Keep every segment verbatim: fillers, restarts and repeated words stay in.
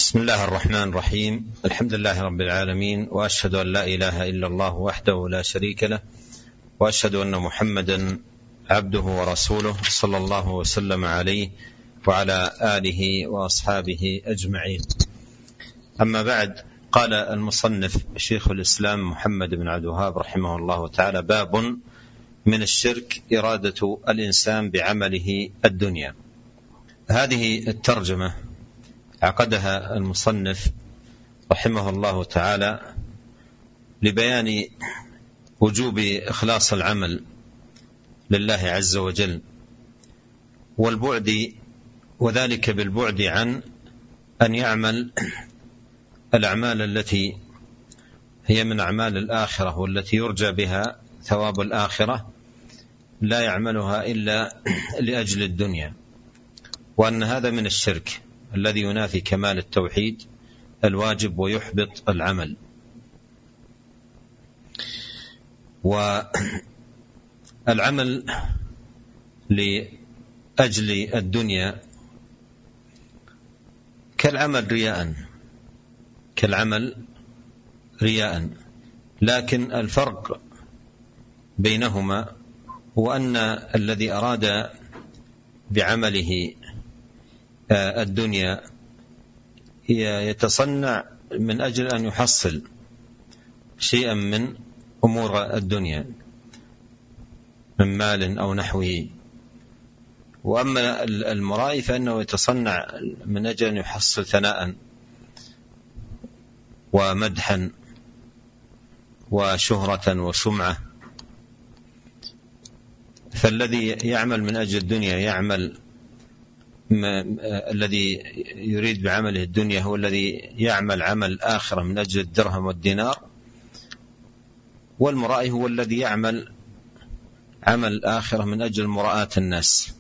بسم الله الرحمن الرحيم. الحمد لله رب العالمين، وأشهد أن لا إله إلا الله وحده لا شريك له، وأشهد أن محمدا عبده ورسوله صلى الله وسلم عليه وعلى آله وأصحابه أجمعين. أما بعد، قال المصنف شيخ الإسلام محمد بن عبد الوهاب رحمه الله تعالى: باب من الشرك إرادة الإنسان بعمله الدنيا. هذه الترجمة عقدها المصنف رحمه الله تعالى لبيان وجوب إخلاص العمل لله عز وجل، والبعد وذلك بالبعد عن أن يعمل الأعمال التي هي من أعمال الآخرة والتي يرجى بها ثواب الآخرة، لا يعملها إلا لأجل الدنيا، وأن هذا من الشرك الذي ينافي كمال التوحيد الواجب ويحبط العمل. والعمل لأجل الدنيا كالعمل رياء كالعمل رياء لكن الفرق بينهما هو أن الذي أراد بعمله الدنيا يتصنع من أجل أن يحصل شيئا من أمور الدنيا من مال أو نحوه، وأما المرائي فإنه يتصنع من أجل أن يحصل ثناء ومدحا وشهرة وسمعة. فالذي يعمل من أجل الدنيا يعمل الذي يريد بعمله الدنيا هو الذي يعمل عمل آخرة من أجل الدرهم والدينار، والمرائي هو الذي يعمل عمل آخرة من أجل مراءة الناس.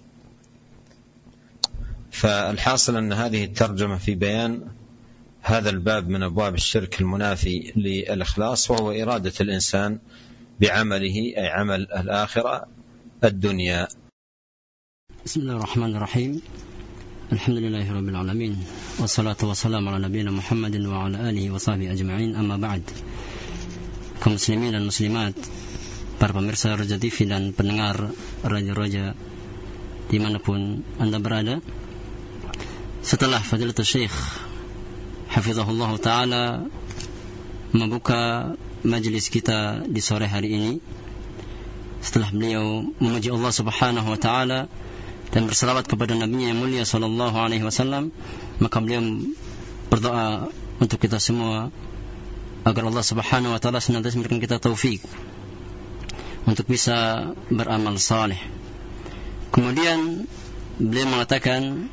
فالحاصل أن هذه الترجمة في بيان هذا الباب من أبواب الشرك المنافي للإخلاص، وهو إرادة الإنسان بعمله أي عمل الآخرة الدنيا. بسم الله الرحمن الرحيم. الحمد لله رب العالمين، والصلاة والسلام على نبينا محمد وعلى آله وصحبه أجمعين. Amma ba'd. Kaum muslimin dan muslimat, para pemirsa Roja T V dan pendengar Radio Roja dimanapun Anda berada, setelah Fadilatul Syekh Hafizahullah Ta'ala membuka majlis kita di sore hari ini, setelah beliau memuji Allah Subhanahu Wa Ta'ala dan berselawat kepada Nabi-Nya yang mulia sallallahu alaihi wasallam, maka beliau berdoa untuk kita semua agar Allah Subhanahu wa taala senantiasa memberikan kita taufik untuk bisa beramal saleh. Kemudian beliau mengatakan,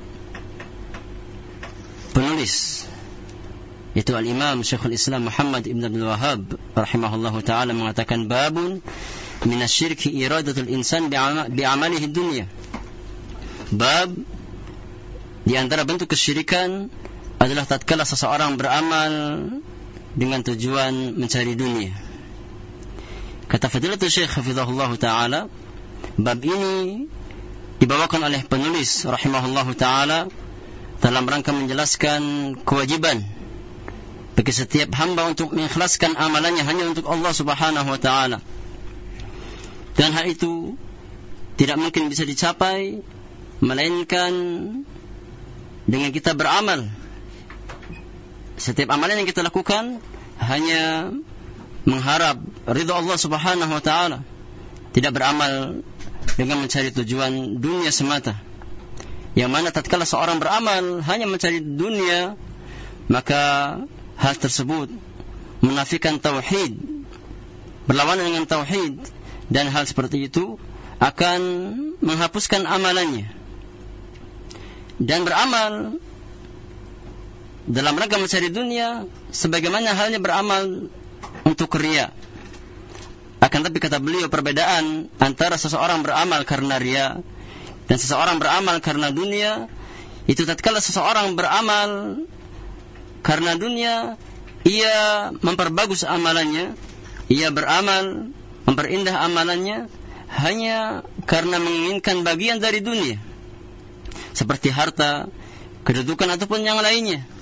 penulis yaitu Al-Imam Syekhul Islam Muhammad ibn Abdul Wahhab rahimahullahu taala mengatakan, babun minasyirki iradatul insan bi'amalihi dunya. Bab di antara bentuk kesyirikan adalah tatkala seseorang beramal dengan tujuan mencari dunia. Kata Fadilatul Syekh Hafizahullah Ta'ala, bab ini dibawakan oleh penulis rahimahullah ta'ala dalam rangka menjelaskan kewajiban bagi setiap hamba untuk mengikhlaskan amalannya hanya untuk Allah Subhanahu wa ta'ala, dan hal itu tidak mungkin bisa dicapai melainkan dengan kita beramal. Setiap amalan yang kita lakukan hanya mengharap ridha Allah Subhanahu wa ta'ala, tidak beramal dengan mencari tujuan dunia semata. Yang mana tatkala seorang beramal hanya mencari dunia, maka hal tersebut menafikan tauhid, berlawanan dengan tauhid, dan hal seperti itu akan menghapuskan amalannya. Dan beramal dalam rangka mencari dunia sebagaimana halnya beramal untuk riya. Akan tapi kata beliau, perbedaan antara seseorang beramal karena riya dan seseorang beramal karena dunia, itu tatkala seseorang beramal karena dunia, ia memperbagus amalannya, ia beramal memperindah amalannya hanya karena menginginkan bagian dari dunia, seperti harta, kedudukan ataupun yang lainnya.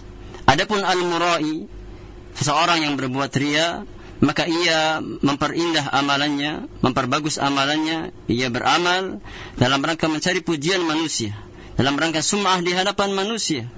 Adapun al-murai, seseorang yang berbuat riya, maka ia memperindah amalannya, memperbagus amalannya, ia beramal dalam rangka mencari pujian manusia, dalam rangka sum'ah di hadapan manusia.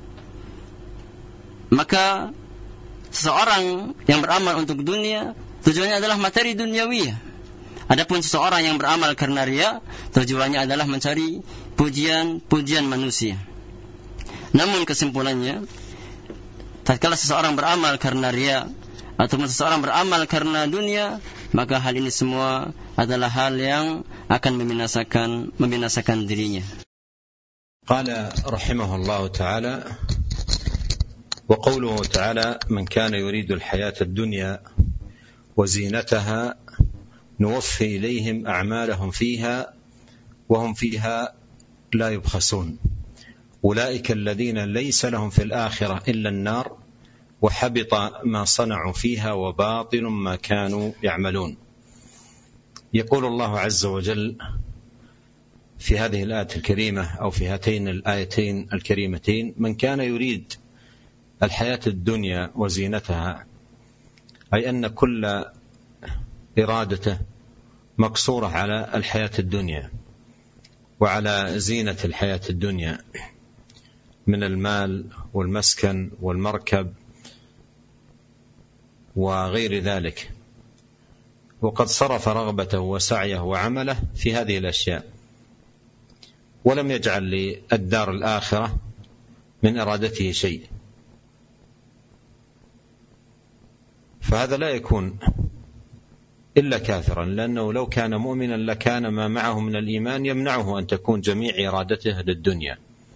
Maka seseorang yang beramal untuk dunia, tujuannya adalah materi duniawiyah. Adapun seseorang yang beramal karena riya, tujuannya adalah mencari pujian-pujian manusia. Namun kesimpulannya, tatkala seseorang beramal karena riya ataupun seseorang beramal karena dunia, maka hal ini semua adalah hal yang akan membinasakan membinasakan dirinya. Qala rahimahullahu ta'ala, wa qawluhu ta'ala, man kana yuridu al-hayata ad-dunya wa zinataha nuwaffi ilayhim a'malahum fiha wa hum fiha la yubkhasun. أولئك الذين ليس لهم في الآخرة إلا النار وحبط ما صنعوا فيها وباطل ما كانوا يعملون. يقول الله عز وجل في هذه الآية الكريمة أو في هاتين الآيتين الكريمتين: من كان يريد الحياة الدنيا وزينتها، أي أن كل إرادته مقصورة على الحياة الدنيا وعلى زينة الحياة الدنيا من المال والمسكن والمركب وغير ذلك، وقد صرف رغبته وسعيه وعمله في هذه الأشياء، ولم يجعل للدار الآخرة من إرادته شيء، فهذا لا يكون إلا كافرا، لأنه لو كان مؤمنا لكان ما معه من الإيمان يمنعه أن تكون جميع إرادته للدنيا.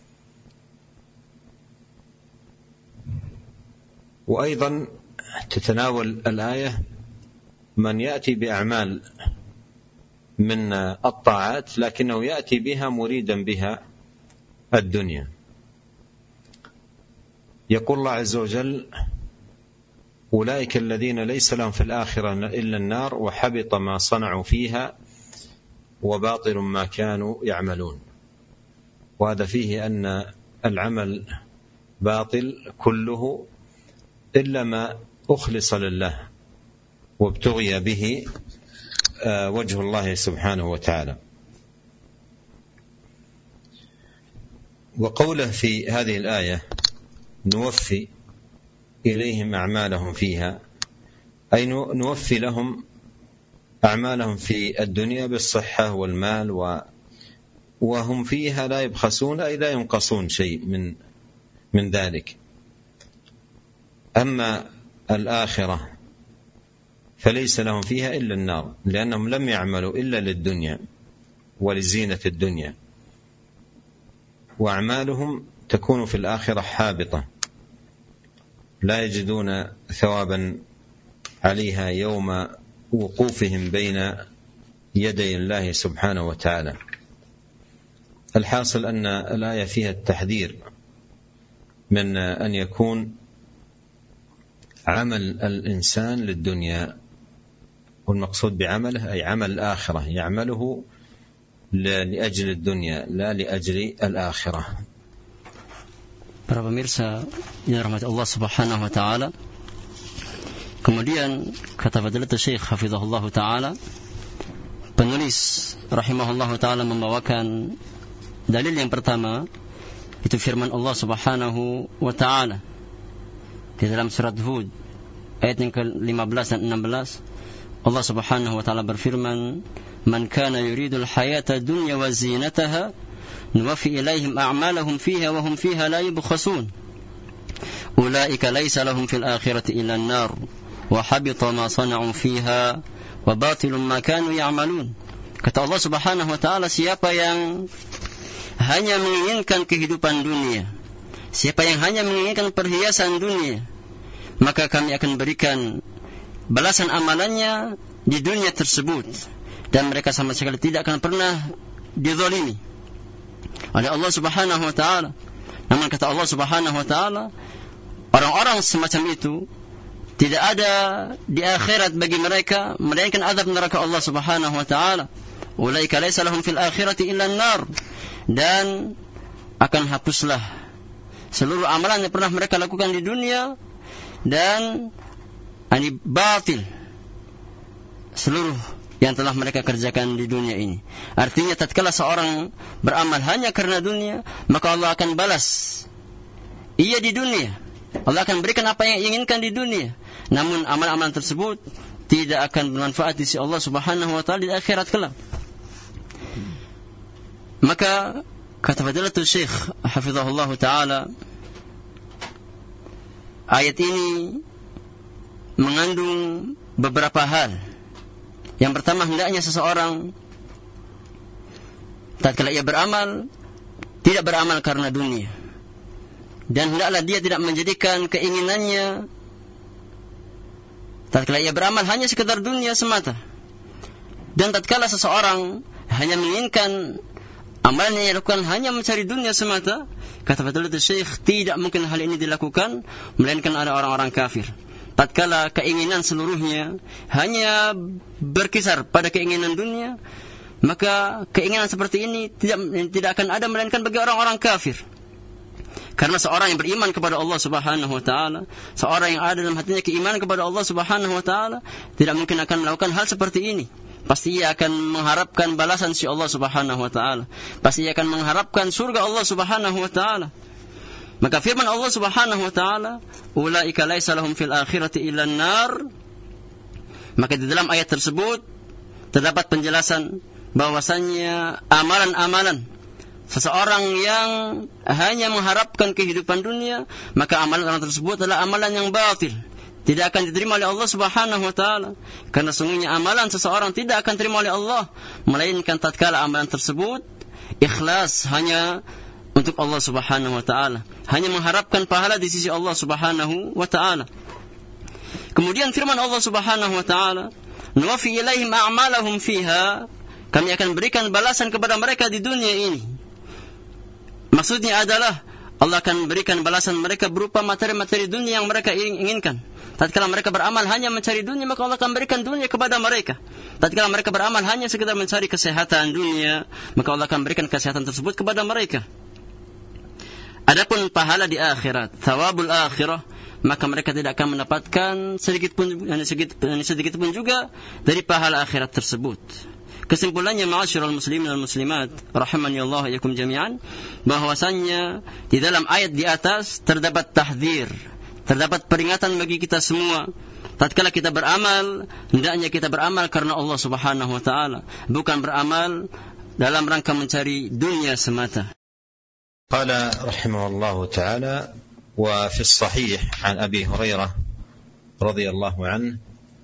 وأيضا تتناول الآية من يأتي بأعمال من الطاعات لكنه يأتي بها مريدا بها الدنيا. يقول الله عز وجل: أولئك الذين ليس لهم في الآخرة إلا النار وحبط ما صنعوا فيها وباطل ما كانوا يعملون. وهذا فيه أن العمل باطل كله إلا ما أخلص لله وابتغي به وجه الله سبحانه وتعالى. وقوله في هذه الآية: نوفي إليهم أعمالهم فيها، أي نوفي لهم أعمالهم في الدنيا بالصحة والمال و وهم فيها لا يبخسون، أي لا ينقصون شيء من من ذلك. أما الآخرة فليس لهم فيها إلا النار، لأنهم لم يعملوا إلا للدنيا ولزينة الدنيا، وأعمالهم تكون في الآخرة حابطة، لا يجدون ثوابا عليها يوم وقوفهم بين يدي الله سبحانه وتعالى. الحاصل أن الآية فيها التحذير من أن يكون عمل الإنسان للدنيا، والمقصود بعمله أي عمل الآخرة، يعمله لأجل الدنيا لا لأجل الآخرة. Para pemirsa yang dirahmati Allah Subhanahu wa taala, kemudian kata Fadilatul Syekh hafizahullah taala, penulis rahimahullah taala membawakan dalil yang pertama, itu firman Allah Subhanahu wa taala di dalam surat Hud ayat yang ke lima belas dan enam belas. Allah Subhanahu wa taala berfirman: "Man kana yuridul hayata dunya wa zinataha nuwaffi ilaihim a'malahum fiha wa hum fiha la yubkhasun. Ulaika laysa lahum fil akhirati illa an-nar wa habita ma sana'u fiha wa batilun ma kanu ya'malun." Kata Allah Subhanahu wa taala, siapa yang hanya menginginkan kehidupan dunia, siapa yang hanya menginginkan perhiasan dunia, maka kami akan berikan balasan amalannya di dunia tersebut, dan mereka sama sekali tidak akan pernah dizalimi oleh Allah Subhanahu wa taala. Namun kata Allah Subhanahu wa taala, orang-orang semacam itu tidak ada di akhirat bagi mereka melainkan azab neraka Allah Subhanahu wa taala. Ulaika laysa lahum fil akhirati illa an-nar, dan akan hapuslah seluruh amalan yang pernah mereka lakukan di dunia, dan ani batil seluruh yang telah mereka kerjakan di dunia ini. Artinya tatkala seorang beramal hanya karena dunia, maka Allah akan balas ia di dunia. Allah akan berikan apa yang inginkan di dunia. Namun amal-amalan tersebut tidak akan bermanfaat di sisi Allah Subhanahu wa taala di akhirat kelak. Maka kata Fadilatul Syekh hafizahullah taala, ayat ini mengandung beberapa hal. Yang pertama, hendaknya seseorang tatkala ia beramal tidak beramal karena dunia, dan hendaklah dia tidak menjadikan keinginannya tatkala ia beramal hanya sekedar dunia semata. Dan tatkala seseorang hanya menginginkan amalan yang dilakukan hanya mencari dunia semata, kata Fadilatul Syekh, tidak mungkin hal ini dilakukan melainkan ada orang-orang kafir. Tatkala keinginan seluruhnya hanya berkisar pada keinginan dunia, maka keinginan seperti ini tidak tidak akan ada melainkan bagi orang-orang kafir. Karena seorang yang beriman kepada Allah Subhanahu wa taala, seorang yang ada dalam hatinya keimanan kepada Allah Subhanahu wa taala, tidak mungkin akan melakukan hal seperti ini. Pasti ia akan mengharapkan balasan si Allah Subhanahu wa taala. Pasti ia akan mengharapkan surga Allah Subhanahu wa taala. Maka firman Allah Subhanahu wa taala, "Ulaika laisa lahum fil akhirati illa an-nar." Maka di dalam ayat tersebut terdapat penjelasan bahwasannya amalan-amalan seseorang yang hanya mengharapkan kehidupan dunia, maka amalan orang tersebut adalah amalan yang batil, tidak akan diterima oleh Allah Subhanahu wa taala. Karena sungguhnya amalan seseorang tidak akan diterima oleh Allah melainkan tatkala amalan tersebut ikhlas hanya untuk Allah Subhanahu wa taala, hanya mengharapkan pahala di sisi Allah Subhanahu wa taala. Kemudian firman Allah Subhanahu wa taala, "Nuwaffi ilaihim a'malahum fiha." Kami akan berikan balasan kepada mereka di dunia ini. Maksudnya adalah Allah akan berikan balasan mereka berupa materi-materi dunia yang mereka inginkan. Tatkala mereka beramal hanya mencari dunia, maka Allah akan berikan dunia kepada mereka. Tatkala mereka beramal hanya sekedar mencari kesehatan dunia, maka Allah akan berikan kesehatan tersebut kepada mereka. Adapun pahala di akhirat, thawabul akhirah, maka mereka tidak akan mendapatkan sedikit pun sedikit, sedikit pun juga dari pahala akhirat tersebut. Kesimpulannya, ma'asyiral muslimin wal muslimat rahimani Allah wa iyyakum jami'an, bahwasannya di dalam ayat di atas terdapat tahdzir, terdapat peringatan bagi kita semua. Tatkala kita beramal, hendaknya kita beramal karena Allah Subhanahu wa taala, bukan beramal dalam rangka mencari dunia semata. قال رحمه الله تعالى: وفي الصحيح عن أبي هريرة رضي الله عنه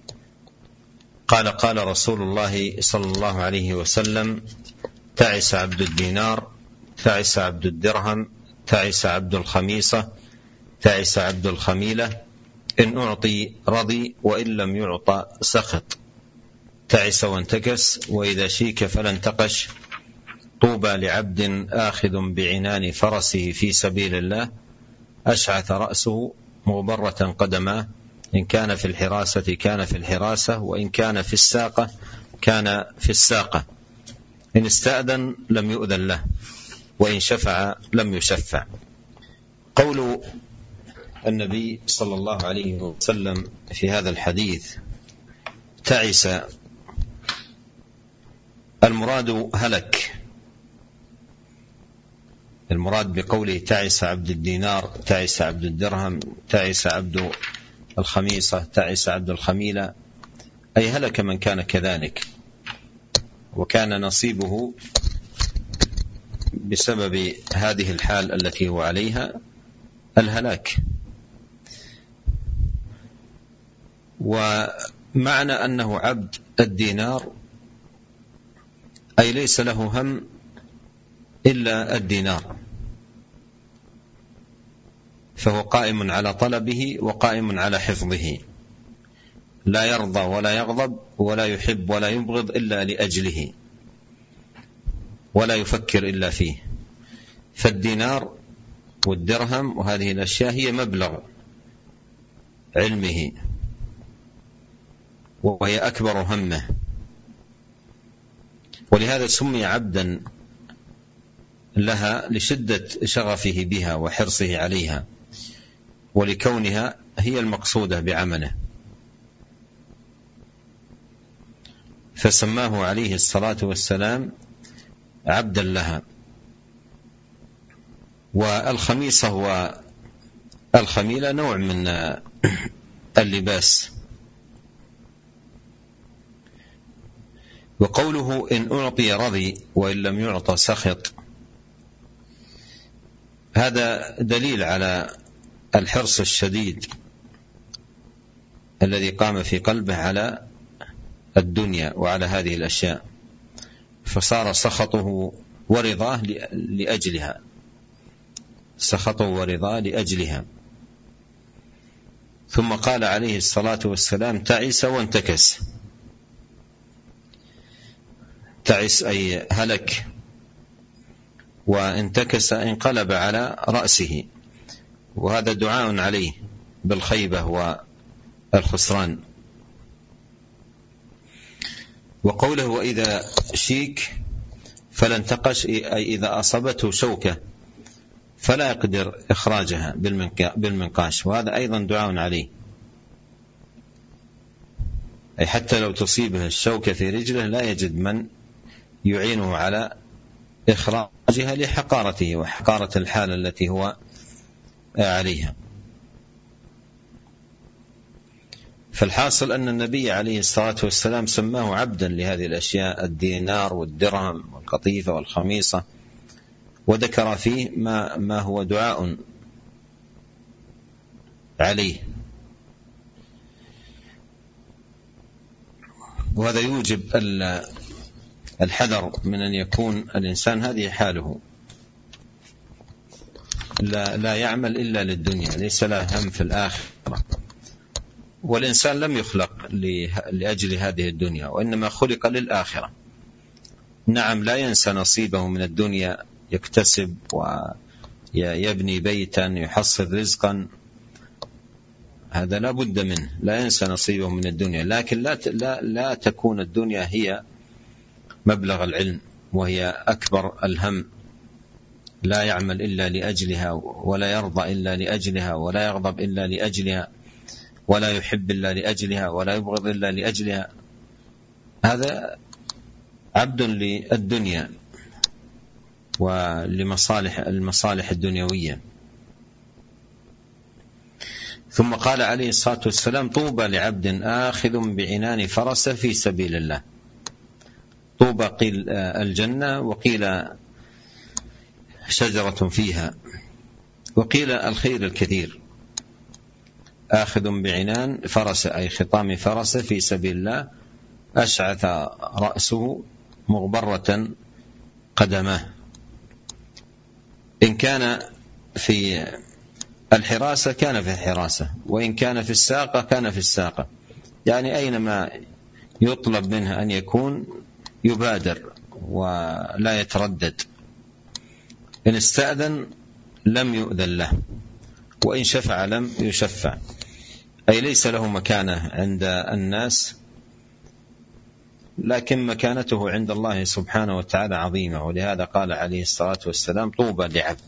قال قال رسول الله صلى الله عليه وسلم: تعس عبد الدينار، تعس عبد الدرهم، تعس عبد الخميصة، تعس عبد الخميلة، إن أعطي رضي وإن لم يعطى سخط، تعس وانتكس، وإذا شيك فلا انتقش، طوبى لعبد آخذ بعنان فرسه في سبيل الله، أشعث رأسه مغبرة قدماه، إن كان في الحراسة كان في الحراسة، وإن كان في الساقة كان في الساقة، إن استأذن لم يؤذن له، وإن شفع لم يشفع. قول النبي صلى الله عليه وسلم في هذا الحديث تعس، المراد هلك. المراد بقوله تعس عبد الدينار، تعس عبد الدرهم، تعس عبد الخميصة، تعس عبد الخميلة، أي هلك من كان كذلك، وكان نصيبه بسبب هذه الحال التي هو عليها الهلاك. ومعنى أنه عبد الدينار أي ليس له هم إلا الدينار، فهو قائم على طلبه وقائم على حفظه، لا يرضى ولا يغضب ولا يحب ولا يبغض إلا لأجله، ولا يفكر إلا فيه. فالدينار والدرهم وهذه الأشياء هي مبلغ علمه وهي أكبر همه، ولهذا سمي عبدا لها لشدة شغفه بها وحرصه عليها ولكونها هي المقصودة بعمله، فسماه عليه الصلاة والسلام عبدا لها. والخميصة والخميلة نوع من اللباس. وقوله إن أعطي رضي وإن لم يعطى سخط، هذا دليل على الحرص الشديد الذي قام في قلبه على الدنيا وعلى هذه الأشياء، فصار سخطه ورضاه لأجلها، سخطه ورضاه لأجلها. ثم قال عليه الصلاة والسلام تعس وانتكس. تعس أي هلك، وانتكس انقلب على رأسه، وهذا دعاء عليه بالخيبة والخسران. وقوله وإذا شيك فلا انتقش، أي إذا أصابته شوكة فلا يقدر إخراجها بالمنقاش، وهذا أيضا دعاء عليه، أي حتى لو تصيبه الشوكة في رجله لا يجد من يعينه على إخراجها لحقارته وحقارة الحالة التي هو عليها. فالحاصل أن النبي عليه الصلاة والسلام سماه عبدا لهذه الأشياء، الدينار والدرهم والقطيفة والخميصة، وذكر فيه ما, ما هو دعاء عليه. وهذا يوجب الحذر من أن يكون الإنسان هذه حاله، لا, لا يعمل إلا للدنيا، ليس له هم في الآخرة. والإنسان لم يخلق لأجل هذه الدنيا، وإنما خلق للآخرة. نعم لا ينسى نصيبه من الدنيا، يكتسب ويبني بيتا يحصل رزقا، هذا لا بد منه، لا ينسى نصيبه من الدنيا، لكن لا, لا, لا تكون الدنيا هي مبلغ العلم وهي أكبر الهم. لا يعمل إلا لأجلها، ولا يرضى إلا لأجلها، ولا يغضب إلا لأجلها، ولا يحب إلا لأجلها، ولا يبغض إلا لأجلها. هذا عبد للدنيا ولمصالح المصالح الدنيوية. ثم قال عليه الصلاة والسلام طوبى لعبد آخذ بعنان فرسه في سبيل الله. طوبى قيل الجنة، وقيل شجرة فيها، وقيل الخير الكثير. آخذ بعنان فرس أي خطام فرس في سبيل الله، أشعث رأسه مغبرة قدماه. إن كان في الحراسة كان في الحراسة، وإن كان في الساقة كان في الساقة، يعني أينما يطلب منه أن يكون يبادر ولا يتردد. إن استأذن لم يؤذن له، وإن شفع لم يشفع، أي ليس له مكانة عند الناس، لكن مكانته عند الله سبحانه وتعالى عظيمة. ولهذا قال عليه الصلاة والسلام طوبى لعبد.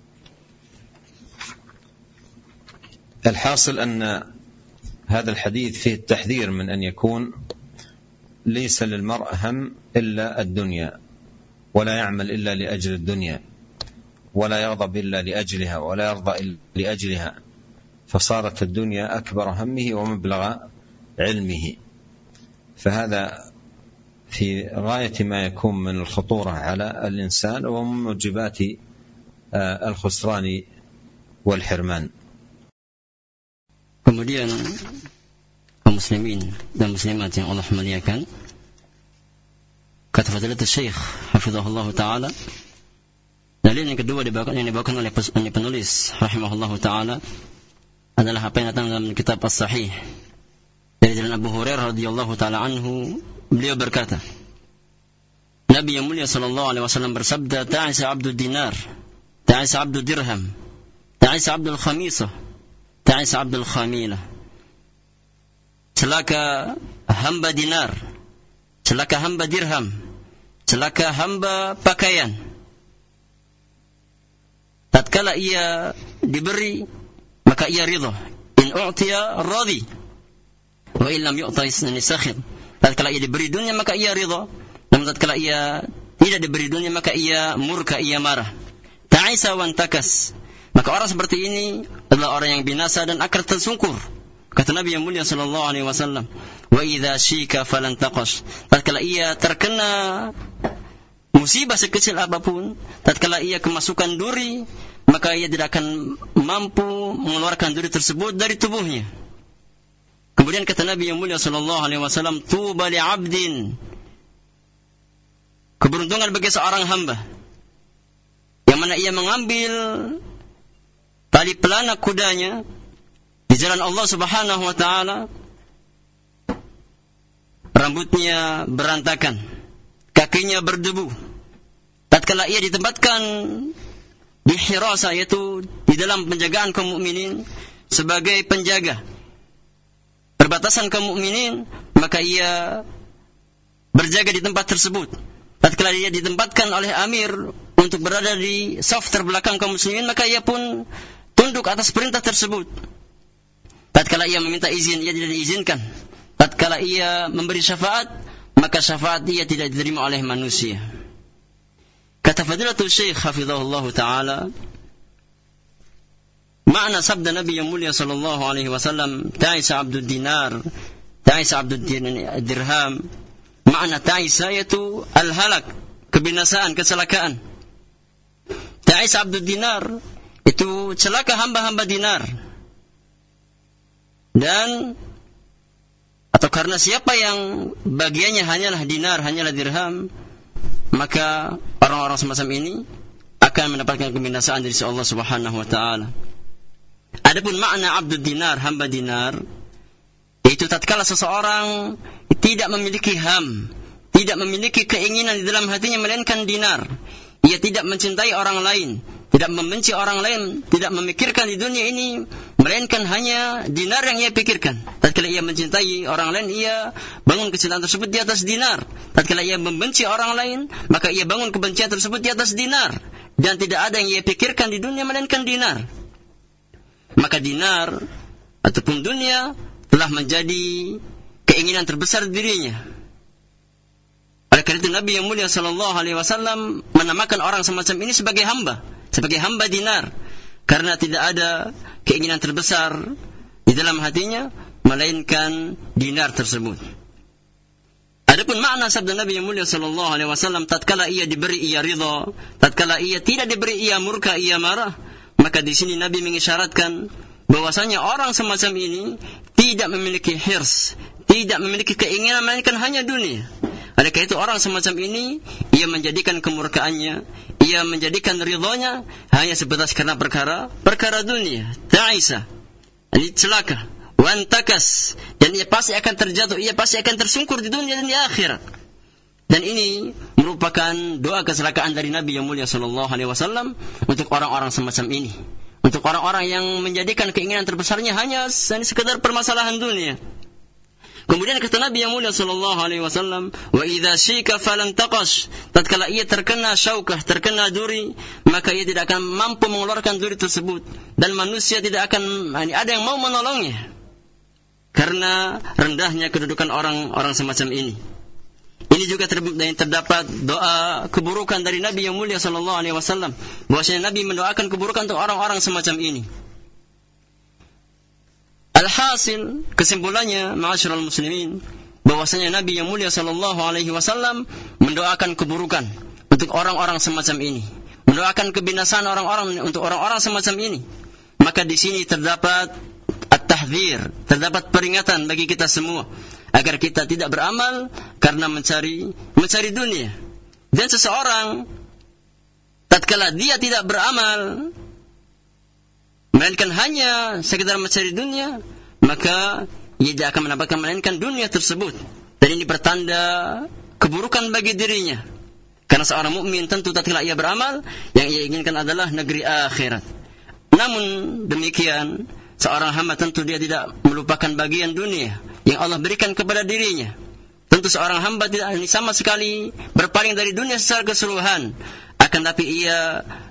الحاصل أن هذا الحديث فيه التحذير من أن يكون ليس للمرء هم إلا الدنيا، ولا يعمل إلا لأجل الدنيا، ولا يغضب إلا لأجلها، ولا يرضى إلا لأجلها، فصارت الدنيا أكبر همه ومبلغ علمه. فهذا في غاية ما يكون من الخطورة على الإنسان ومن موجبات الخسران والحرمان. Kemudian kaum muslimin dan muslimat yang Allah muliakan, kata Fadilatul Syekh hafizahullah taala, dalil yang kedua dibawakan yang dibawakan oleh penulis rahimahullah taala adalah apa yang datang dalam kitab As-Sahih dari jalan Abu Hurairah radhiyallahu taala anhu. Beliau berkata, Nabi yang mulia sallallahu alaihi wasallam bersabda, ta'isa 'abdud dinar, ta'isa 'abdud dirham, ta'isa 'abdul khamisah, ta'isa 'abdul khamilah. Celaka hamba dinar, celaka hamba dirham, celaka hamba pakaian, tatkala ia diberi maka ia ridha. In u'tiya radhi wa in lam yu'ta sakhir. Tatkala ia diberi dunia maka ia ridha, namun tatkala ia tidak diberi dunia maka ia murka, ia marah. Ta'isa wa antakas. Maka orang seperti ini adalah orang yang binasa dan akan tersungkur. Kata Nabi yang mulia sallallahu alaihi wasallam, "Wa idza syika falan taqash." Tatkala ia terkena musibah sekecil apapun, tatkala ia kemasukan duri, maka ia tidak akan mampu mengeluarkan duri tersebut dari tubuhnya. Kemudian kata Nabi yang mulia sallallahu alaihi wasallam, "Tuba li 'abdin." Keberuntungan bagi seorang hamba yang mana ia mengambil tali pelana kudanya di jalan Allah Subhanahu wa taala, rambutnya berantakan, kakinya berdebu. Tatkala ia ditempatkan di hirasa, yaitu di dalam penjagaan kaum mukminin sebagai penjaga perbatasan kaum mukminin, maka ia berjaga di tempat tersebut. Tatkala dia ditempatkan oleh amir untuk berada di saf terbelakang kaum muslimin, maka ia pun tunduk atas perintah tersebut. Tatkala ia meminta izin, ia tidak diizinkan. Tatkala ia memberi syafaat, maka syafaat ia tidak diterima oleh manusia. Kata Fadilatul Syekh hafizahullah ta'ala, makna sabda Nabi yang mulia sallallahu alaihi wasallam, ta'isa abdud dinar, ta'isa abdud dirham. Makna ta'isa yaitu al-halak, kebinasaan, kecelakaan. Ta'isa abdud dinar, itu celaka hamba-hamba dinar. Dan atau karena siapa yang bagiannya hanyalah dinar, hanyalah dirham, maka orang-orang semacam ini akan mendapatkan kebinasaan dari Allah Subhanahu wa taala. Adapun makna abdud dinar, hamba dinar, itu tatkala seseorang tidak memiliki ham, tidak memiliki keinginan di dalam hatinya melainkan dinar. Ia tidak mencintai orang lain, tidak membenci orang lain, tidak memikirkan di dunia ini melainkan hanya dinar yang ia pikirkan. Tatkala ia mencintai orang lain, ia bangun kecintaan tersebut di atas dinar. Tatkala ia membenci orang lain, maka ia bangun kebencian tersebut di atas dinar. Dan tidak ada yang ia pikirkan di dunia melainkan dinar. Maka dinar ataupun dunia telah menjadi keinginan terbesar dirinya. Oleh karena itu Nabi yang mulia sallallahu alaihi wasallam menamakan orang semacam ini sebagai hamba, sebagai hamba dinar, karena tidak ada keinginan terbesar di dalam hatinya melainkan dinar tersebut. Adapun makna sabda Nabi yang mulia sallallahu alaihi wasallam, tatkala ia diberi ia ridha, tatkala ia tidak diberi ia murka, ia marah, maka di sini Nabi mengisyaratkan bahwasanya orang semacam ini tidak memiliki hirs, tidak memiliki keinginan melainkan hanya dunia. Oleh karena itu orang semacam ini ia menjadikan kemurkaannya, ia menjadikan ridhonya hanya sebatas karena perkara perkara dunia. Ta'isa, ini celaka, wantakas, dan ia pasti akan terjatuh, ia pasti akan tersungkur di dunia dan di akhirat. Dan ini merupakan doa kecelakaan dari Nabi yang mulia sallallahu alaihi wasallam untuk orang-orang semacam ini, untuk orang-orang yang menjadikan keinginan terbesarnya hanya sekedar permasalahan dunia. Kemudian kata Nabi yang mulia sallallahu alaihi wasallam, "Wa idza syika falan taqash." Tatkala ia terkena syaukah, terkena duri, maka ia tidak akan mampu mengeluarkan duri tersebut dan manusia tidak akan ada yang mau menolongnya. Karena rendahnya kedudukan orang-orang semacam ini. Ini juga terdapat doa keburukan dari Nabi yang mulia sallallahu alaihi wasallam, bahwasanya Nabi mendoakan keburukan untuk orang-orang semacam ini. Alhasil, kesimpulannya, ma'asyiral muslimin, bahwasanya Nabi yang mulia sallallahu alaihi wasallam mendoakan keburukan untuk orang-orang semacam ini, mendoakan kebinasaan orang-orang untuk orang-orang semacam ini. Maka di sini terdapat at-tahdzir, terdapat peringatan bagi kita semua agar kita tidak beramal karena mencari mencari dunia. Dan seseorang tatkala dia tidak beramal melainkan hanya sekedar mencari dunia, maka ia tidak akan mendapatkan melainkan dunia tersebut. Dan ini pertanda keburukan bagi dirinya. Karena seorang mukmin tentu tatkala ia beramal, yang ia inginkan adalah negeri akhirat. Namun demikian, seorang hamba tentu dia tidak melupakan bagian dunia yang Allah berikan kepada dirinya. Tentu seorang hamba tidak sama sekali berpaling dari dunia secara keseluruhan, akan tapi ia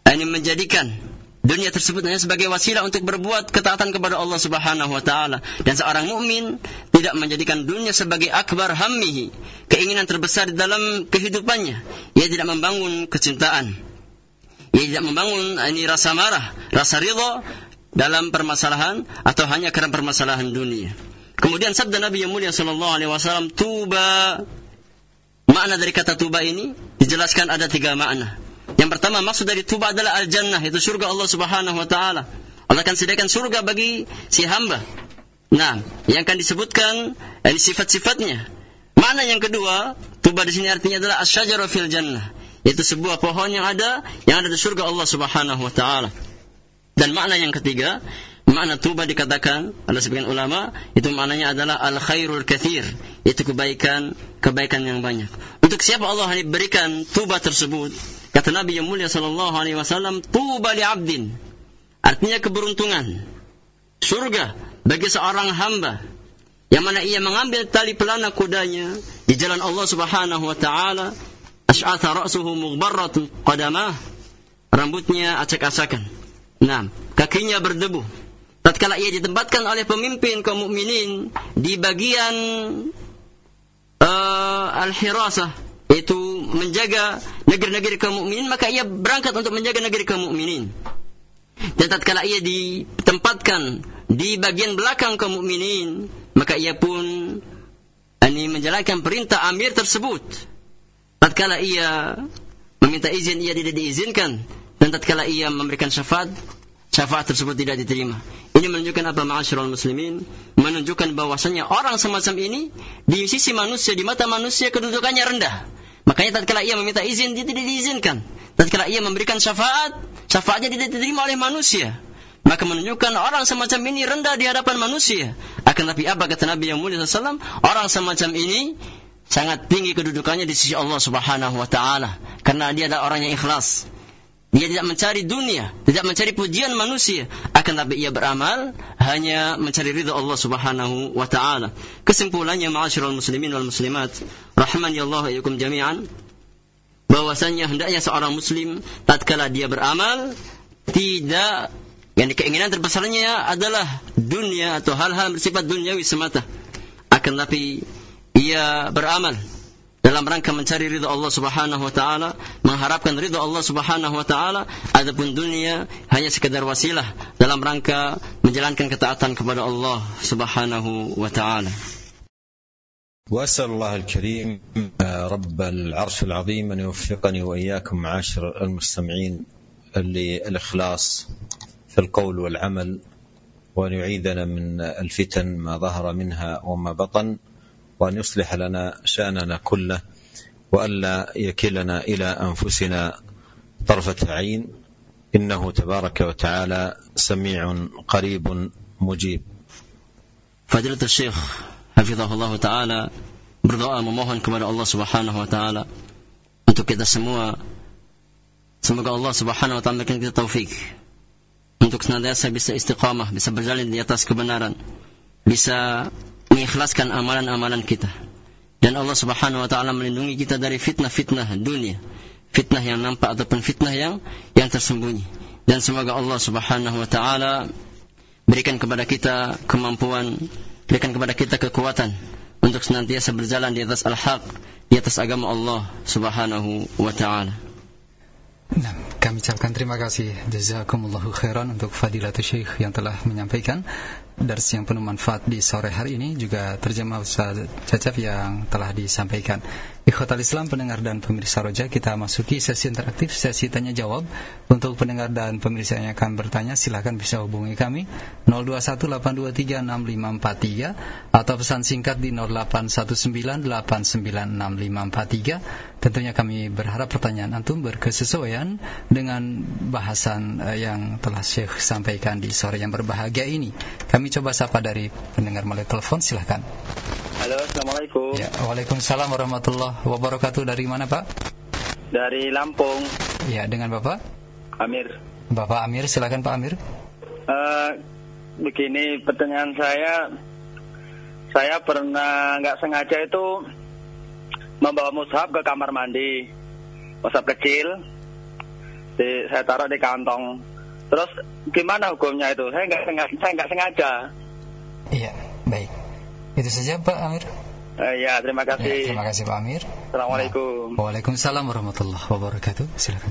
ini menjadikan dunia tersebut hanya sebagai wasilah untuk berbuat ketaatan kepada Allah Subhanahu wa taala, dan seorang mukmin tidak menjadikan dunia sebagai akbar hammihi, keinginan terbesar di dalam kehidupannya. Ia tidak membangun kecintaan, ia tidak membangun ini rasa marah, rasa ridha dalam permasalahan atau hanya karena permasalahan dunia. Kemudian sabda Nabi yang mulia sallallahu alaihi wasallam, tuba, makna dari kata tuba ini dijelaskan ada tiga makna. Yang pertama, maksud dari tuba adalah al-jannah, itu surga Allah Subhanahu wa taala. Allah akan sediakan surga bagi si hamba. Nah, yang akan disebutkan ini sifat-sifatnya. Makna yang kedua, tuba di sini artinya adalah asy-syajaru fil jannah, yaitu sebuah pohon yang ada yang ada di surga Allah Subhanahu wa taala. Dan makna yang ketiga, makna tuba dikatakan oleh sebagian ulama, itu maknanya adalah al-khairul katsir, itu kebaikan, kebaikan yang banyak. Untuk siapa Allah berikan tuba tersebut? Kata Nabi yang mulia sallallahu alaihi wasallam, tuba li 'abdin, artinya keberuntungan, surga bagi seorang hamba yang mana ia mengambil tali pelana kudanya di jalan Allah Subhanahu wa taala, asy'atha ra'suhu mughbarratun qadamah, rambutnya acak-acakan. Nah, kakinya berdebu. Tatkala ia ditempatkan oleh pemimpin kaum mukminin di bagian uh, al-hirasah, yaitu menjaga negeri-negeri kaum mukminin, maka ia berangkat untuk menjaga negeri kaum mukminin. Dan tatkala ia ditempatkan di bagian belakang kaum mukminin, maka ia pun ini menjalankan perintah amir tersebut. Tatkala ia meminta izin, ia tidak diizinkan, dan tatkala ia memberikan syafaat, syafaat tersebut tidak diterima. Ini menunjukkan apa, ma'asyiral muslimin? Menunjukkan bahwasanya orang semacam ini di sisi manusia, di mata manusia kedudukannya rendah. Makanya tatkala ia meminta izin, dia tidak diizinkan. Tatkala ia memberikan syafaat, syafaatnya tidak diterima oleh manusia. Maka menunjukkan orang semacam ini rendah di hadapan manusia. Akan tapi apa kata Nabi yang mulia sallallahu alaihi wasallam? Orang semacam ini sangat tinggi kedudukannya di sisi Allah Subhanahu wa taala, karena dia adalah orang yang ikhlas. Dia tidak mencari dunia, tidak mencari pujian manusia, akan tapi ia beramal hanya mencari ridha Allah Subhanahu wa taala. Kesimpulannya, ma'asyiral muslimin wal muslimat, rahmani Allah wa iyyakum jami'an, bahwasanya hendaknya seorang muslim tatkala dia beramal, tidak, yang keinginan terbesarnya adalah dunia atau hal-hal bersifat duniawi semata, akan tapi ia beramal dalam rangka mencari ridha Allah Subhanahu wa taala, mengharapkan ridha Allah Subhanahu wa taala. Adapun dunia hanya sekedar wasilah dalam rangka menjalankan ketaatan kepada Allah Subhanahu wa taala. وأسأل الله الكريم رب العرش العظيم أن يوفقني وإياكم معاشر المستمعين للإخلاص في القول والعمل، وأن يعيذنا من الفتن ما ظهر منها وما بطن، وأن يصلح لنا شأننا كله، وألا يكلنا إلى أنفسنا طرفة عين، إنه تبارك وتعالى سميع قريب مجيب. فضيلة الشيخ hafizahullah ta'ala berdoa memohon kepada Allah Subhanahu wa ta'ala untuk kita semua, semoga Allah Subhanahu wa ta'ala memberikan kita taufik untuk senantiasa bisa istiqamah, bisa berjalan di atas kebenaran, bisa mengikhlaskan amalan-amalan kita, dan Allah Subhanahu wa ta'ala melindungi kita dari fitnah-fitnah dunia, fitnah yang nampak ataupun fitnah yang yang tersembunyi. Dan semoga Allah Subhanahu wa ta'ala berikan kepada kita kemampuan, berikan kepada kita kekuatan untuk senantiasa berjalan di atas al-haq, di atas agama Allah Subhanahu wa ta'ala. Nah, kami ucapkan terima kasih jazakumullahu khairan untuk Fadilatul Syekh yang telah menyampaikan dars yang penuh manfaat di sore hari ini, juga terjemah Ustaz Cacap yang telah disampaikan. Ikhwatal Islam, pendengar dan pemirsa Roja, kita masuki sesi interaktif, sesi tanya jawab. Untuk pendengar dan pemirsa yang akan bertanya, silakan bisa hubungi kami nol dua satu delapan dua tiga enam lima empat tiga atau pesan singkat di nol delapan satu sembilan delapan sembilan enam lima empat tiga. Tentunya kami berharap pertanyaan antum berkesesuaian dengan bahasan yang telah Syekh sampaikan di sore yang berbahagia ini. Kami coba sapa dari pendengar melalui telepon, silakan. Halo, assalamualaikum. Ya, waalaikumsalam warahmatullahi wabarakatuh. Dari mana, Pak? Dari Lampung. Ya, dengan Bapak? Amir. Bapak Amir, silakan Pak Amir. Uh, begini, pertanyaan saya, saya pernah nggak sengaja itu membawa mushaf ke kamar mandi, mushaf kecil. di, saya taruh di kantong. Terus gimana hukumnya itu? Saya nggak sengaja, saya nggak sengaja. Iya, baik. Itu saja Pak Amir. Uh, ya, terima kasih. Ya, terima kasih Pak Amir. Assalamualaikum. Nah, waalaikumsalam warahmatullahi wabarakatuh. Silakan.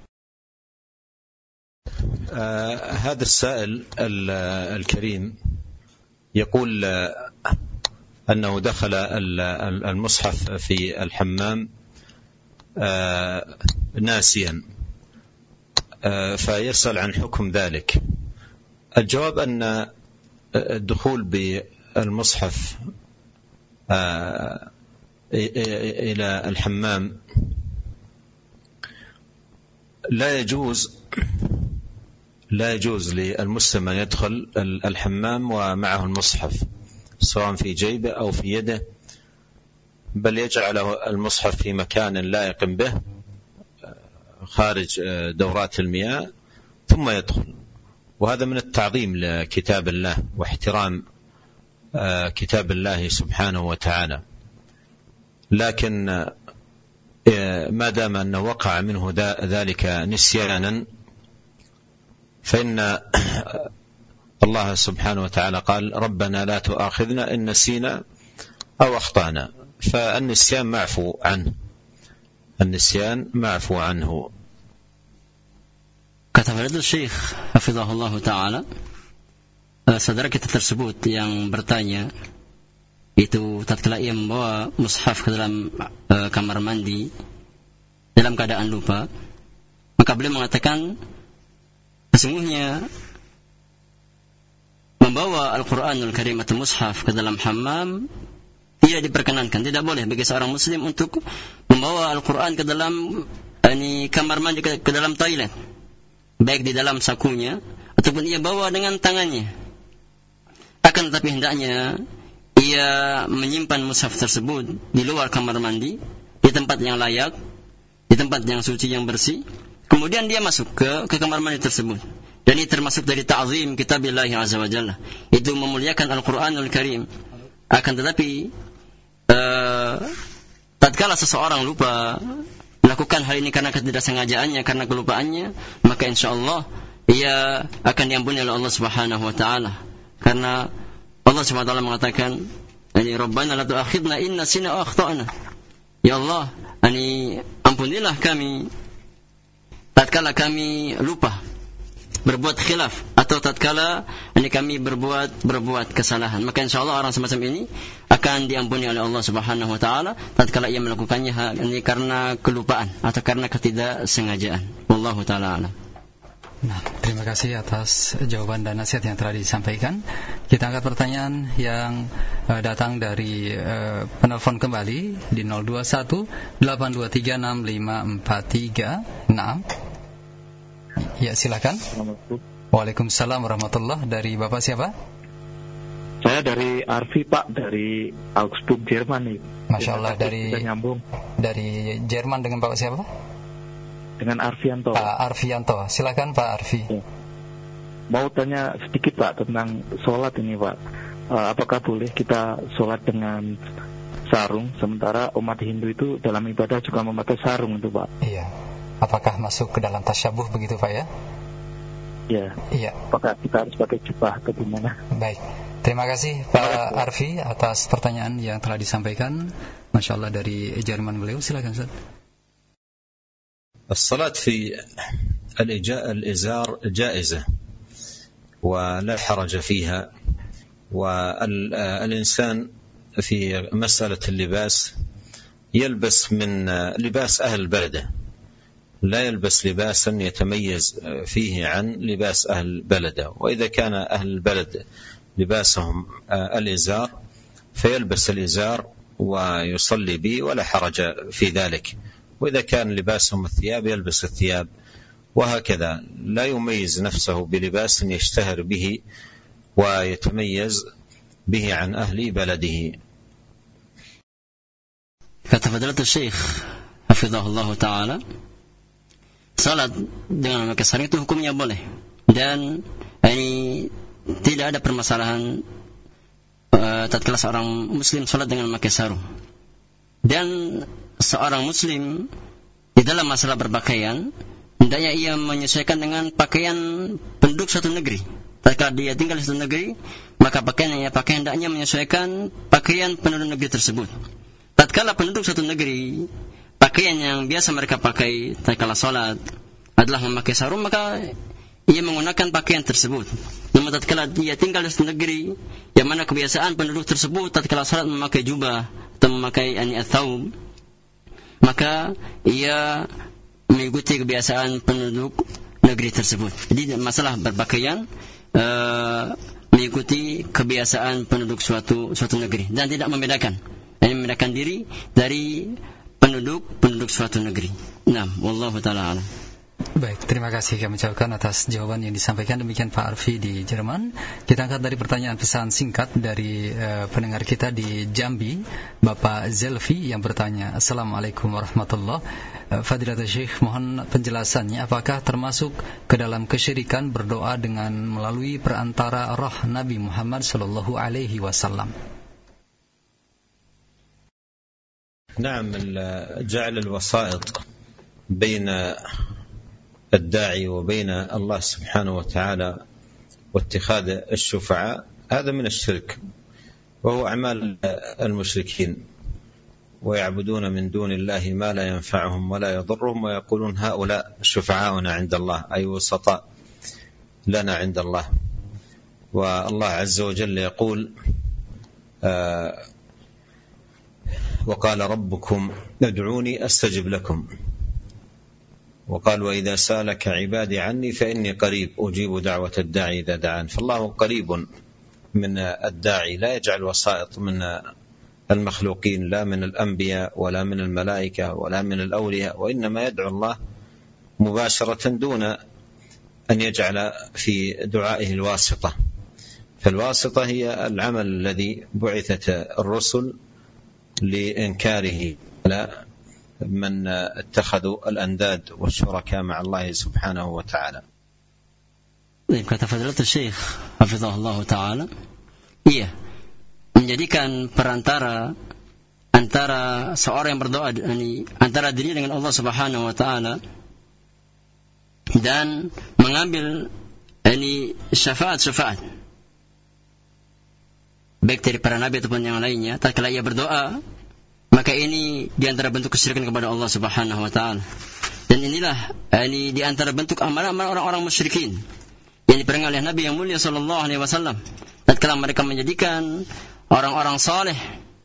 آه هذا السائل الكريم يقول آه أنه دخل المصحف في الحمام آه ناسيا، آه فيسأل عن حكم ذلك. الجواب أن الدخول بالمصحف آه إلى الحمام لا يجوز لا يجوز للمسلم أن يدخل الحمام ومعه المصحف سواء في جيبه أو في يده، بل يجعله المصحف في مكان لائق به خارج دورات المياه ثم يدخل، وهذا من التعظيم لكتاب الله واحترام كتاب الله سبحانه وتعالى. لكن ما دام أنه وقع منه ذلك نسيانا فإن الله سبحانه وتعالى قال ربنا لا تؤاخذنا إن نسينا أو أخطأنا، فالنسيان معفو عنه النسيان معفو عنه. Kata Fadilatul Syekh Hafizahullah Ta'ala, saudara kita tersebut yang bertanya itu tatkala ia membawa mushaf ke dalam uh, kamar mandi dalam keadaan lupa, maka beliau mengatakan sesungguhnya membawa Al-Quranul Karim atau mushaf ke dalam hammam tidak diperkenankan, tidak boleh bagi seorang muslim untuk membawa Al-Quran ke dalam ini, kamar mandi, ke, ke dalam toilet, baik di dalam sakunya ataupun ia bawa dengan tangannya. Akan tetapi hendaknya ia menyimpan mushaf tersebut di luar kamar mandi, di tempat yang layak, di tempat yang suci, yang bersih. Kemudian dia masuk ke, ke kamar mandi tersebut. Dan ini termasuk dari ta'zim kitabillahi azza wa jalla, itu memuliakan Al-Quranul Karim. Akan tetapi uh, tatkala seseorang lupa melakukan hal ini karena ketidaksengajaannya, karena kelupaannya, maka insyaallah ia akan diampuni oleh Allah Subhanahu wa taala. Karena Allah Subhanahu wa taala mengatakan, "Ani Rabbana la tu'akhidna in nasina aw akhtana." Ya Allah, ani ampunilah kami tatkala kami lupa berbuat khilaf atau tatkala ini kami berbuat berbuat kesalahan. Maka insyaallah orang semacam ini akan diampuni oleh Allah Subhanahu wa taala tatkala ia melakukannya ini karena kelupaan atau karena ketidaksengajaan. Wallahu taala a'lam. Nah, terima kasih atas jawaban dan nasihat yang telah disampaikan. Kita angkat pertanyaan yang uh, datang dari uh, penelpon kembali di nol dua satu delapan dua tiga enam lima empat tiga enam. Ya, silakan. Waalaikumsalam warahmatullahi. Dari Bapak siapa? Saya dari Arfi, Pak, dari Augsburg, Jerman nih. Masya Allah, dari nyambung. Dari Jerman dengan Bapak siapa? Dengan Arfianto. Pak Arfianto, silakan Pak Arfi. Ya. Mau tanya sedikit Pak tentang sholat ini Pak. Uh, apakah boleh kita sholat dengan sarung, sementara umat Hindu itu dalam ibadah juga memakai sarung itu Pak? Iya. Apakah masuk ke dalam tasyabuh begitu Pak ya? Iya. Iya. Apakah kita harus pakai jubah atau gimana? Baik. Terima kasih Pak Arfi atas pertanyaan yang telah disampaikan. Masya Allah dari Jerman beliau. Silakan Ustaz. الصلاة في الإزار جائزة ولا حرج فيها، والإنسان في مسألة اللباس يلبس من لباس أهل بلده، لا يلبس لباسا يتميز فيه عن لباس أهل بلده. وإذا كان أهل البلد لباسهم الإزار فيلبس الإزار ويصلي به ولا حرج في ذلك، وإذا كان لباسهم الثياب يلبس الثياب، وهكذا لا يميز نفسه بلباس يشتهر به ويتميز به عن أهل بلده. Kata Fadilatul Syekh Hafizahullah Ta'ala, salat dengan memakai sarung itu hukumnya boleh, dan ini tidak ada permasalahan uh, tatkala seorang muslim salat dengan memakai sarung. Dan seorang muslim di dalam masalah berpakaian hendaknya ia menyesuaikan dengan pakaian penduduk suatu negeri. Tatkala dia tinggal di suatu negeri, maka pakaian yang ia pakai hendaknya menyesuaikan pakaian penduduk negeri tersebut. Tatkala penduduk suatu negeri, pakaian yang biasa mereka pakai tatkala salat adalah memakai sarung, maka ia menggunakan pakaian tersebut. Namun tatkala dia tinggal di suatu negeri yang mana kebiasaan penduduk tersebut tatkala salat memakai jubah atau memakai ani athaub, maka ia mengikuti kebiasaan penduduk negeri tersebut. Jadi masalah berpakaian uh, mengikuti kebiasaan penduduk suatu suatu negeri dan tidak membedakan, hanya membedakan diri dari penduduk penduduk suatu negeri. Nah, wallahu taala a'lam. Baik, terima kasih kami ucapkan atas jawaban yang disampaikan. Demikian Pak Arfi di Jerman. Kita angkat dari pertanyaan pesan singkat dari uh, pendengar kita di Jambi, Bapak Zelfi yang bertanya, Assalamualaikum warahmatullahi wabarakatuh. uh, Fadilatul Syekh, mohon penjelasannya, apakah termasuk ke dalam kesyirikan berdoa dengan melalui perantara roh Nabi Muhammad sallallahu alaihi wasallam? نعم، جعل الوسائط بين الداعي وبين الله سبحانه وتعالى واتخاذ الشفعاء هذا من الشرك، وهو أعمال المشركين، ويعبدون من دون الله ما لا ينفعهم ولا يضرهم، ويقولون هؤلاء شفعاؤنا عند الله، أي وسطاء لنا عند الله. والله عز وجل يقول آه وقال ربكم ادعوني أستجب لكم، وقال وإذا سألك عبادي عني فإني قريب أجيب دعوة الداعي إذا دعان. فالله قريب من الداعي، لا يجعل وسائط من المخلوقين، لا من الأنبياء ولا من الملائكة ولا من الأولياء، وإنما يدعو الله مباشرة دون أن يجعل في دعائه الواسطة. فالواسطة هي العمل الذي بعثت الرسل لإنكاره على من اتخذوا الأنداد والشركاء مع الله سبحانه وتعالى. Kata Fadilatul Syekh hafizahullah taala, iya, menjadikan perantara antara seorang yang berdoa, yani antara diri dengan Allah Subhanahu wa taala, dan mengambil yani syafaat-syafaat baik dari para nabi ataupun yang lainnya tatkala ia berdoa, maka ini di antara bentuk kesyirikan kepada Allah Subhanahu wa taala. Dan inilah ini di antara bentuk amalan-amalan orang-orang musyrikin yang diperingatkan oleh Nabi yang mulia sallallahu alaihi wasallam tatkala mereka menjadikan orang-orang saleh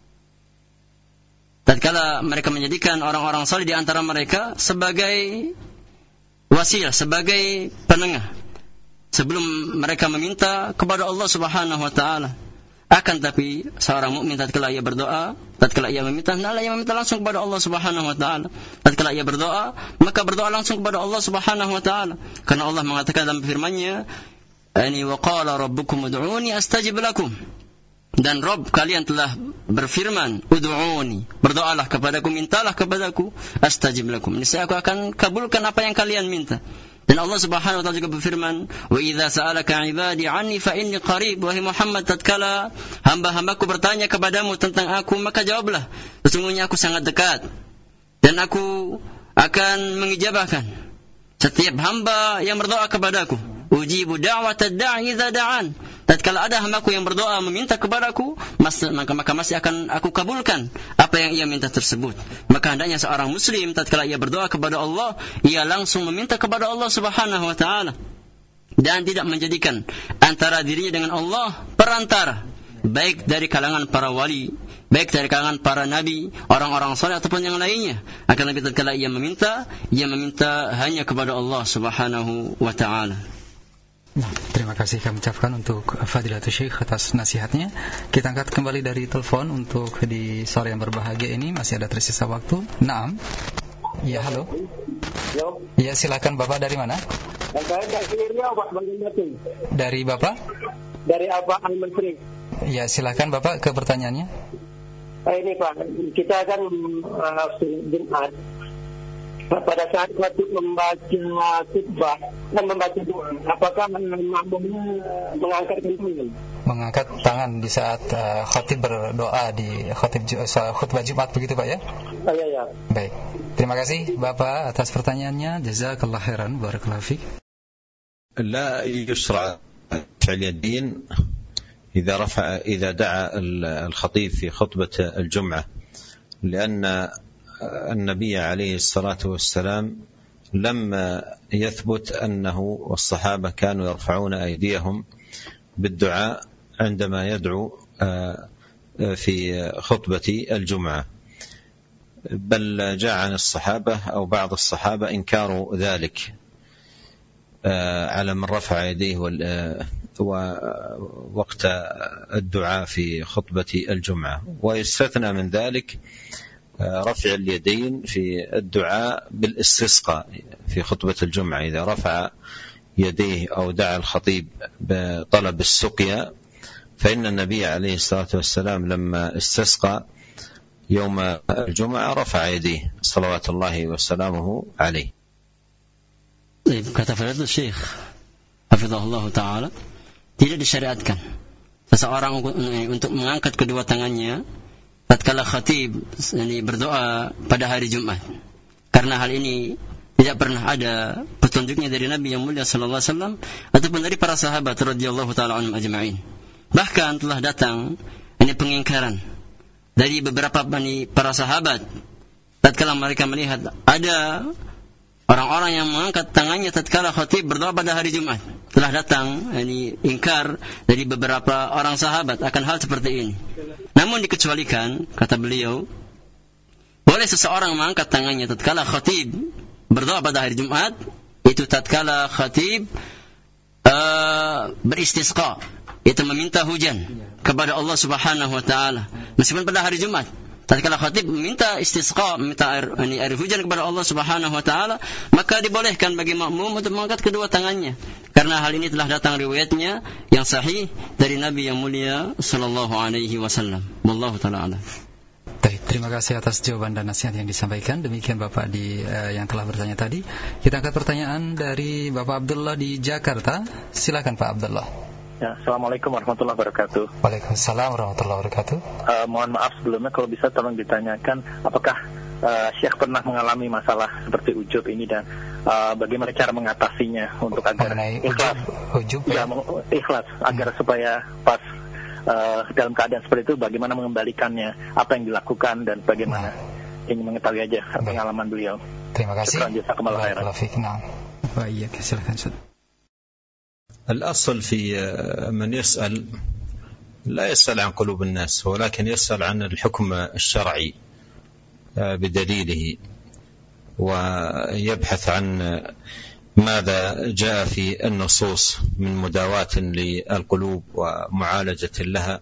tatkala mereka menjadikan orang-orang saleh di antara mereka sebagai wasilah, sebagai penengah sebelum mereka meminta kepada Allah Subhanahu wa taala. Akan tapi seorang mukmin tatkala ia berdoa, tatkala ia meminta, hendaklah ia meminta langsung kepada Allah Subhanahu wa taala. Tatkala ia berdoa, maka berdoa langsung kepada Allah Subhanahu wa taala. Karena Allah mengatakan dalam firman-Nya, "Ani wa qala rabbukum ud'uni astajib lakum." Dan Rabb kalian telah berfirman, "Ud'uni." Berdoalah kepadaku, mintalah kepadaku, astajib lakum. Niscaya aku akan kabulkan apa yang kalian minta. Dan Allah Subhanahu wa taala juga berfirman, "Wa idza sa'alaka 'ibadi 'anni fa inni qarib." Wahai Muhammad, tatkala hamba-hambaku bertanya kepadamu tentang aku, maka jawablah, sesungguhnya aku sangat dekat dan aku akan mengijabahkan setiap hamba yang berdoa kepadaku. Ujibu da'watad da'i idza da'an. Tatkala ada hambaku yang berdoa meminta kepadaku, maka maka masih akan aku kabulkan apa yang ia minta tersebut. Maka hendaknya seorang muslim tatkala ia berdoa kepada Allah, ia langsung meminta kepada Allah Subhanahu wa taala dan tidak menjadikan antara dirinya dengan Allah perantara, baik dari kalangan para wali, baik dari kalangan para nabi, orang-orang saleh ataupun yang lainnya. Akan tapi tatkala ia meminta, ia meminta hanya kepada Allah Subhanahu wa taala. Nah, terima kasih kami ucapkan untuk Fadilatul Syekh atas nasihatnya. Kita angkat kembali dari telepon untuk di sore yang berbahagia ini, masih ada tersisa waktu. Naam. Ya, halo. Halo. Ya, silakan Bapak, dari mana? Saya dari Riau, Pak, Bandung. Dari Bapak? Dari Abah Al-Menteri. Ya, silakan Bapak ke pertanyaannya. Nah, ini Pak, kita kan uh, Jumat pada saat khatib membaca khutbah dan membaca doa, apakah makmumnya mengangkat tangan? Mengangkat tangan di saat uh, khatib berdoa di khatib khutbah Jumat begitu Pak ya? Oh, ya, ya. Baik. Terima kasih Bapak atas pertanyaannya. Jazakallah khairan, barakallahu fiik. لا يشرع رفع اليدين إذا رفع إذا دعا الخطيب في خطبة الجمعة، لأن النبي عليه الصلاة والسلام لما يثبت أنه والصحابة كانوا يرفعون أيديهم بالدعاء عندما يدعو في خطبة الجمعة، بل جاء عن الصحابة أو بعض الصحابة إنكار ذلك على من رفع يديه وقت الدعاء في خطبة الجمعة. ويستثنى من ذلك رفع اليدين في الدعاء بالاستسقاء في خطبة الجمعة، إذا رفع يديه أو دعا الخطيب بطلب السقيا، فإن النبي عليه الصلاة والسلام لما استسقى يوم الجمعة رفع يديه صلوات الله وسلامه عليه. Kata Fadilatul Syekh hafizahullah ta'ala, tidak disyariatkan seseorang untuk mengangkat kedua tangannya tatkala khatib ini berdoa pada hari Jumat, karena hal ini tidak pernah ada petunjuknya dari Nabi yang mulia sallallahu alaihi wasallam ataupun dari para sahabat radhiyallahu ta'ala anhum ajma'in. Bahkan telah datang ini pengingkaran dari beberapa para sahabat tatkala mereka melihat ada orang-orang yang mengangkat tangannya tatkala khatib berdoa pada hari Jumat. Telah datang ini ingkar dari beberapa orang sahabat akan hal seperti ini. Namun dikecualikan, kata beliau, boleh seseorang mengangkat tangannya tatkala khatib berdoa pada hari Jumat, itu tatkala khatib uh, beristisqa, itu meminta hujan kepada Allah Subhanahu wa taala, meskipun pada hari Jumat. Tatkala khatib meminta istisqa, meminta air, ini, air hujan kepada Allah Subhanahu wa taala, maka dibolehkan bagi makmum untuk mengangkat kedua tangannya, karena hal ini telah datang riwayatnya yang sahih dari Nabi yang mulia sallallahu alaihi wasallam. Wallahu taala a'lam. Baik, terima kasih atas jawaban dan nasihat yang disampaikan. Demikian Bapak di uh, yang telah bertanya tadi. Kita angkat pertanyaan dari Bapak Abdullah di Jakarta. Silakan Pak Abdullah. Ya, Assalamualaikum warahmatullahi wabarakatuh. Waalaikumsalam warahmatullahi wabarakatuh. Uh, mohon maaf sebelumnya kalau bisa tolong ditanyakan apakah uh, Syekh pernah mengalami masalah seperti ujub ini dan uh, bagaimana cara mengatasinya untuk agar mengenai ikhlas, ujub, ujub ya, ya ikhlas agar hmm. supaya pas uh, dalam keadaan seperti itu bagaimana mengembalikannya, apa yang dilakukan dan bagaimana. Hmm. Ingin mengetahui aja Baik. pengalaman beliau. Terima kasih. Barakallahu fiik. Baik, silakan Ustaz. الأصل في من يسأل لا يسأل عن قلوب الناس، ولكن يسأل عن الحكم الشرعي بدليله، ويبحث عن ماذا جاء في النصوص من مداواة للقلوب ومعالجة لها،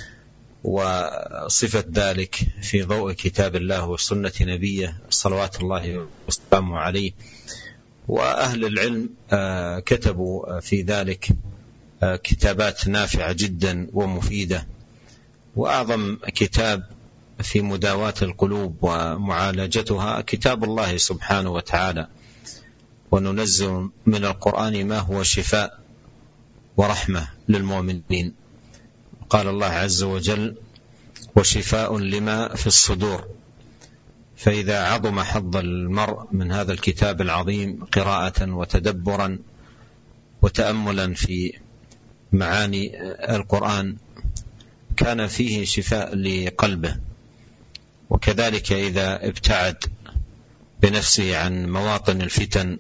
وصفة ذلك في ضوء كتاب الله وسنة نبيه صلوات الله وسلامه عليه. وأهل العلم كتبوا في ذلك كتابات نافعة جدا ومفيدة، وأعظم كتاب في مداواة القلوب ومعالجتها كتاب الله سبحانه وتعالى، وننزل من القرآن ما هو شفاء ورحمة للمؤمنين. قال الله عز وجل: وشفاء لما في الصدور. فإذا عظم حظ المرء من هذا الكتاب العظيم قراءة وتدبرا وتأملا في معاني القرآن كان فيه شفاء لقلبه. وكذلك إذا ابتعد بنفسه عن مواطن الفتن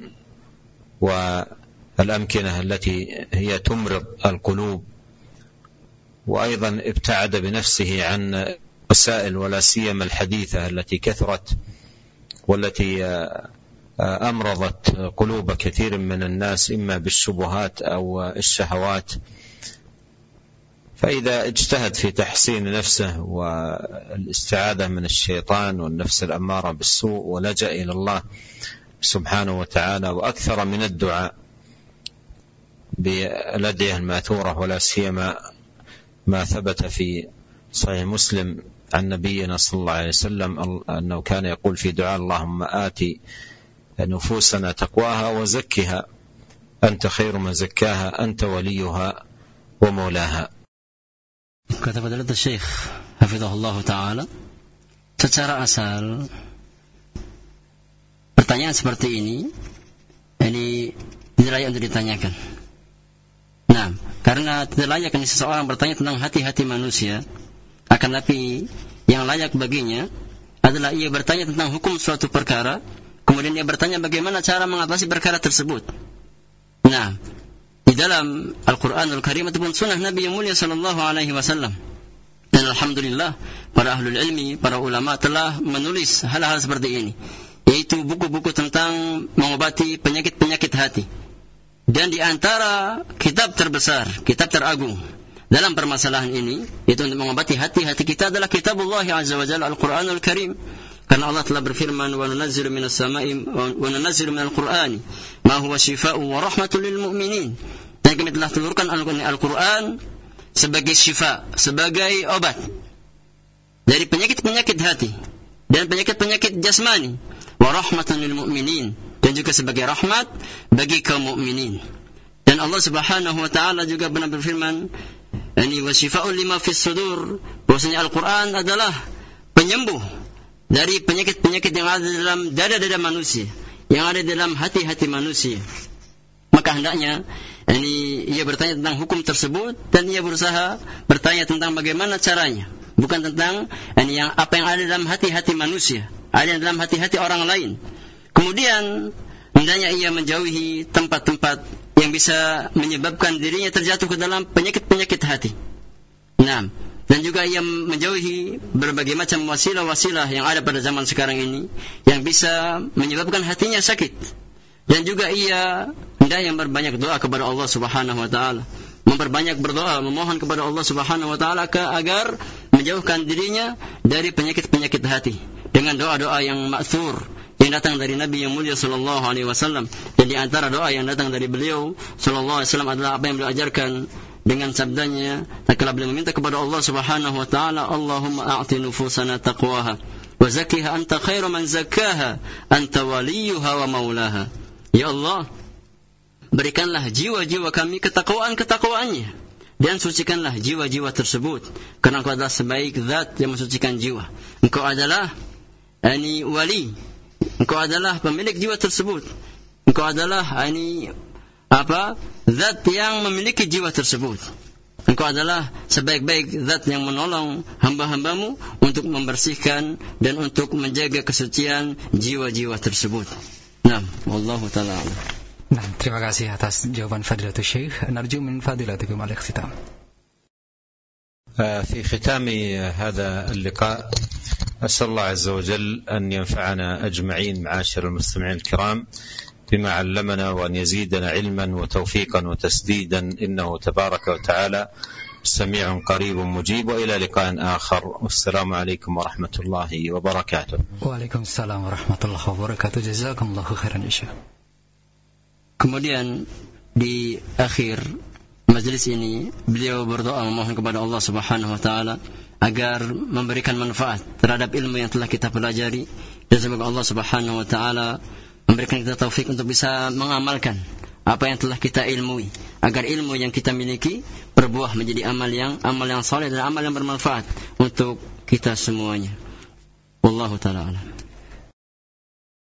والأمكنة التي هي تمرض القلوب، وأيضا ابتعد بنفسه عن وسائل ولا سيما الحديثة التي كثرت والتي أمرضت قلوب كثير من الناس إما بالشبهات أو الشهوات. فإذا اجتهد في تحسين نفسه والاستعاذة من الشيطان والنفس الأمارة بالسوء ولجأ إلى الله سبحانه وتعالى وأكثر من الدعاء بالأدعية الماثورة، ولا سيما ما ثبت في صحيح مسلم عن نبينا صلى الله عليه وسلم أنه كان يقول في دعاء: اللهم آتي نفوسنا تقواها وزكها أنت خير من زكاها أنت وليها ومولاها. Kata Fadilatul Syekh hafizahullah taala, secara asal pertanyaan seperti ini ini tidak layak untuk ditanyakan. Nah, karena tidak layak ini seseorang bertanya tentang hati-hati manusia, akan tapi yang layak baginya adalah ia bertanya tentang hukum suatu perkara, kemudian ia bertanya bagaimana cara mengatasi perkara tersebut. Nah, di dalam Al-Quranul Karim ataupun sunnah Nabi yang mulia sallallahu alaihi wasallam, dan alhamdulillah para ahlul ilmi, para ulama telah menulis hal-hal seperti ini, yaitu buku-buku tentang mengobati penyakit-penyakit hati. Dan di antara kitab terbesar, kitab teragung dalam permasalahan ini, yaitu untuk mengobati hati-hati kita, adalah kitabullah azza wa jalla, Al-Quranul Karim. Karena Allah telah berfirman, wa nunazzilu minas sama'i wa nunazzilu minal qur'ani ma huwa shifaa'un wa rahmatun lil mu'minin. Dan kami telah turunkan Al-Quran sebagai syifa, sebagai obat dari penyakit-penyakit hati dan penyakit-penyakit jasmani, wa rahmatun lil mu'minin, dan juga sebagai rahmat bagi kaum mukminin. Dan Allah Subhanahu wa taala juga benar berfirman, ini wa shifaa'un lima fis sudur, bahwasanya Al-Quran adalah penyembuh dari penyakit-penyakit yang ada dalam dada-dada manusia, yang ada dalam hati-hati manusia. Maka hendaknya ini ia bertanya tentang hukum tersebut, dan ia berusaha bertanya tentang bagaimana caranya, bukan tentang ini yang apa yang ada dalam hati-hati manusia, ada dalam hati-hati orang lain. Kemudian hendaknya ia menjauhi tempat-tempat yang bisa menyebabkan dirinya terjatuh ke dalam penyakit-penyakit hati. Nah, dan juga ia menjauhi berbagai macam wasilah-wasilah yang ada pada zaman sekarang ini yang bisa menyebabkan hatinya sakit. Dan juga ia hendaknya berbanyak doa kepada Allah Subhanahu wa taala, memperbanyak berdoa, memohon kepada Allah Subhanahu wa taala agar menjauhkan dirinya dari penyakit-penyakit hati dengan doa-doa yang ma'thur yang datang dari Nabi yang mulia sallallahu alaihi wasallam. Dan di antara doa yang datang dari beliau sallallahu alaihi wasallam adalah apa yang beliau ajarkan dengan sabdanya tatkala beliau meminta kepada Allah Subhanahu wa taala, Allahumma a'ti nufusana taqwaha wa zakkiha anta khairu man zakkaha anta waliyuha wa maulaha. Ya Allah, berikanlah jiwa-jiwa kami ketakwaan-ketakwaannya, dan sucikanlah jiwa-jiwa tersebut, karena Engkau adalah sebaik zat yang mensucikan jiwa. Engkau adalah ani wali, Engkau adalah pemilik jiwa tersebut, Engkau adalah ani apa? Zat yang memiliki jiwa tersebut. Engkau adalah sebaik-baik zat yang menolong hamba-hambamu untuk membersihkan dan untuk menjaga kesucian jiwa-jiwa tersebut. Nah, wallahu ta'ala. Nah, terima kasih atas jawaban Fadilatul Syekh. Narju min fadilatikum al-ikhtitam. في ختام هذا اللقاء أسأل الله عز وجل أن ينفعنا أجمعين معاشر المستمعين الكرام بما علمنا، وأن يزيدنا علما وتوفيقا وتسديدا، إنه تبارك وتعالى سميع قريب مجيب. وإلى لقاء آخر، والسلام عليكم ورحمة الله وبركاته. وعليكم السلام ورحمة الله وبركاته. جزاكم الله خيرا إن شاء الله. Kemudian di akhir majelis ini beliau berdoa memohon kepada Allah Subhanahu wa taala agar memberikan manfaat terhadap ilmu yang telah kita pelajari, dan semoga Allah Subhanahu wa taala memberikan kita taufik untuk bisa mengamalkan apa yang telah kita ilmui, agar ilmu yang kita miliki berbuah menjadi amal yang amal yang saleh dan amal yang bermanfaat untuk kita semuanya. Wallahu ta'ala a'lam.